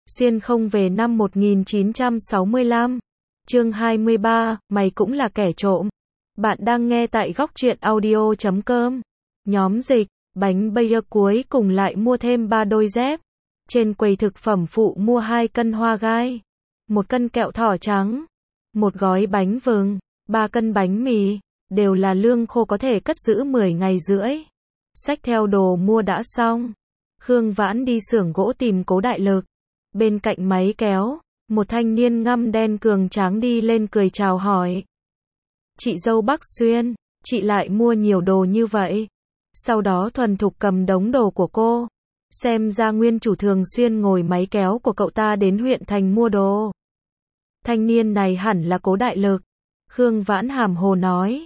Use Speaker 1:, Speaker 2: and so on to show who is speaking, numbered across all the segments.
Speaker 1: Xuyên không về năm 1965. Chương 23, mày cũng là kẻ trộm. Bạn đang nghe tại góc truyện audio.com. Nhóm dịch, bánh bây cuối cùng lại mua thêm 3 đôi dép. Trên quầy thực phẩm phụ mua 2 cân hoa gai, 1 cân kẹo thỏ trắng, 1 gói bánh vừng, 3 cân bánh mì, đều là lương khô có thể cất giữ 10 ngày rưỡi. Xách theo đồ mua đã xong, Khương Vãn đi xưởng gỗ tìm Cố Đại Lực. Bên cạnh máy kéo, một thanh niên ngăm đen cường tráng đi lên cười chào hỏi. Chị dâu Bắc Xuyên, chị lại mua nhiều đồ như vậy. Sau đó thuần thục cầm đống đồ của cô. Xem ra nguyên chủ thường xuyên ngồi máy kéo của cậu ta đến huyện thành mua đồ. Thanh niên này hẳn là Cố Đại Lực. Khương Vãn hàm hồ nói.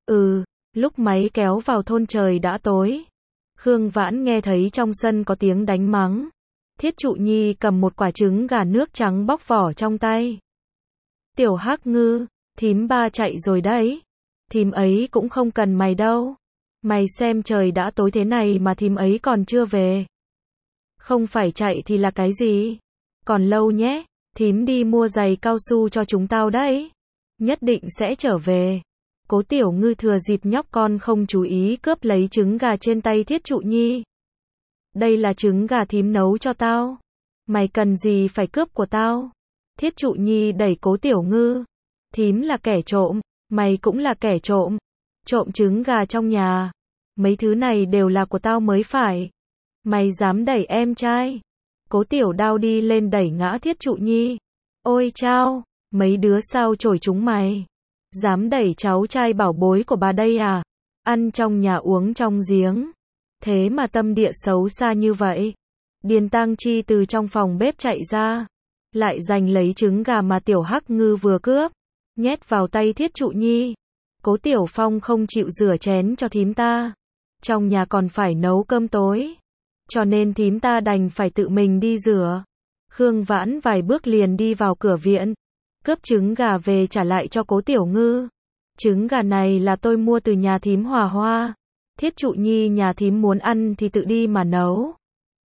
Speaker 1: Lúc máy kéo vào thôn trời đã tối. Khương Vãn nghe thấy trong sân có tiếng đánh mắng. Thiết Trụ Nhi cầm một quả trứng gà nước trắng bóc vỏ trong tay. Tiểu Hắc Ngư, thím ba chạy rồi đấy. Thím ấy cũng không cần mày đâu. Mày xem trời đã tối thế này mà thím ấy còn chưa về. Không phải chạy thì là cái gì? Còn lâu nhé, thím đi mua giày cao su cho chúng tao đấy. Nhất định sẽ trở về. Cố Tiểu Ngư thừa dịp nhóc con không chú ý cướp lấy trứng gà trên tay Thiết Trụ Nhi. Đây là trứng gà thím nấu cho tao. Mày cần gì phải cướp của tao? Thiết Trụ Nhi đẩy Cố Tiểu Ngư. Thím là kẻ trộm, mày cũng là kẻ trộm. Trộm trứng gà trong nhà. Mấy thứ này đều là của tao mới phải. Mày dám đẩy em trai? Cố Tiểu Đao đi lên đẩy ngã Thiết Trụ Nhi. Ôi chao, mấy đứa sao chổi chúng mày? Dám đẩy cháu trai bảo bối của bà đây à? Ăn trong nhà uống trong giếng. Thế mà tâm địa xấu xa như vậy. Điền Tang Chi từ trong phòng bếp chạy ra. Lại giành lấy trứng gà mà Tiểu Hắc Ngư vừa cướp. Nhét vào tay Thiết Trụ Nhi. Cố Tiểu Phong không chịu rửa chén cho thím ta. Trong nhà còn phải nấu cơm tối. Cho nên thím ta đành phải tự mình đi rửa. Khương Vãn vài bước liền đi vào cửa viện. Cướp trứng gà về trả lại cho Cố Tiểu Ngư. Trứng gà này là tôi mua từ nhà thím Hòa Hoa. Thiết Trụ Nhi nhà thím muốn ăn thì tự đi mà nấu.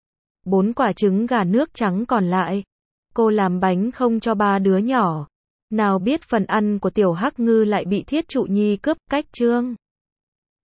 Speaker 1: 4 quả trứng gà nước trắng còn lại. Cô làm bánh không cho 3 đứa nhỏ. Nào biết phần ăn của Tiểu Hắc Ngư lại bị Thiết Trụ Nhi cướp. Cách chương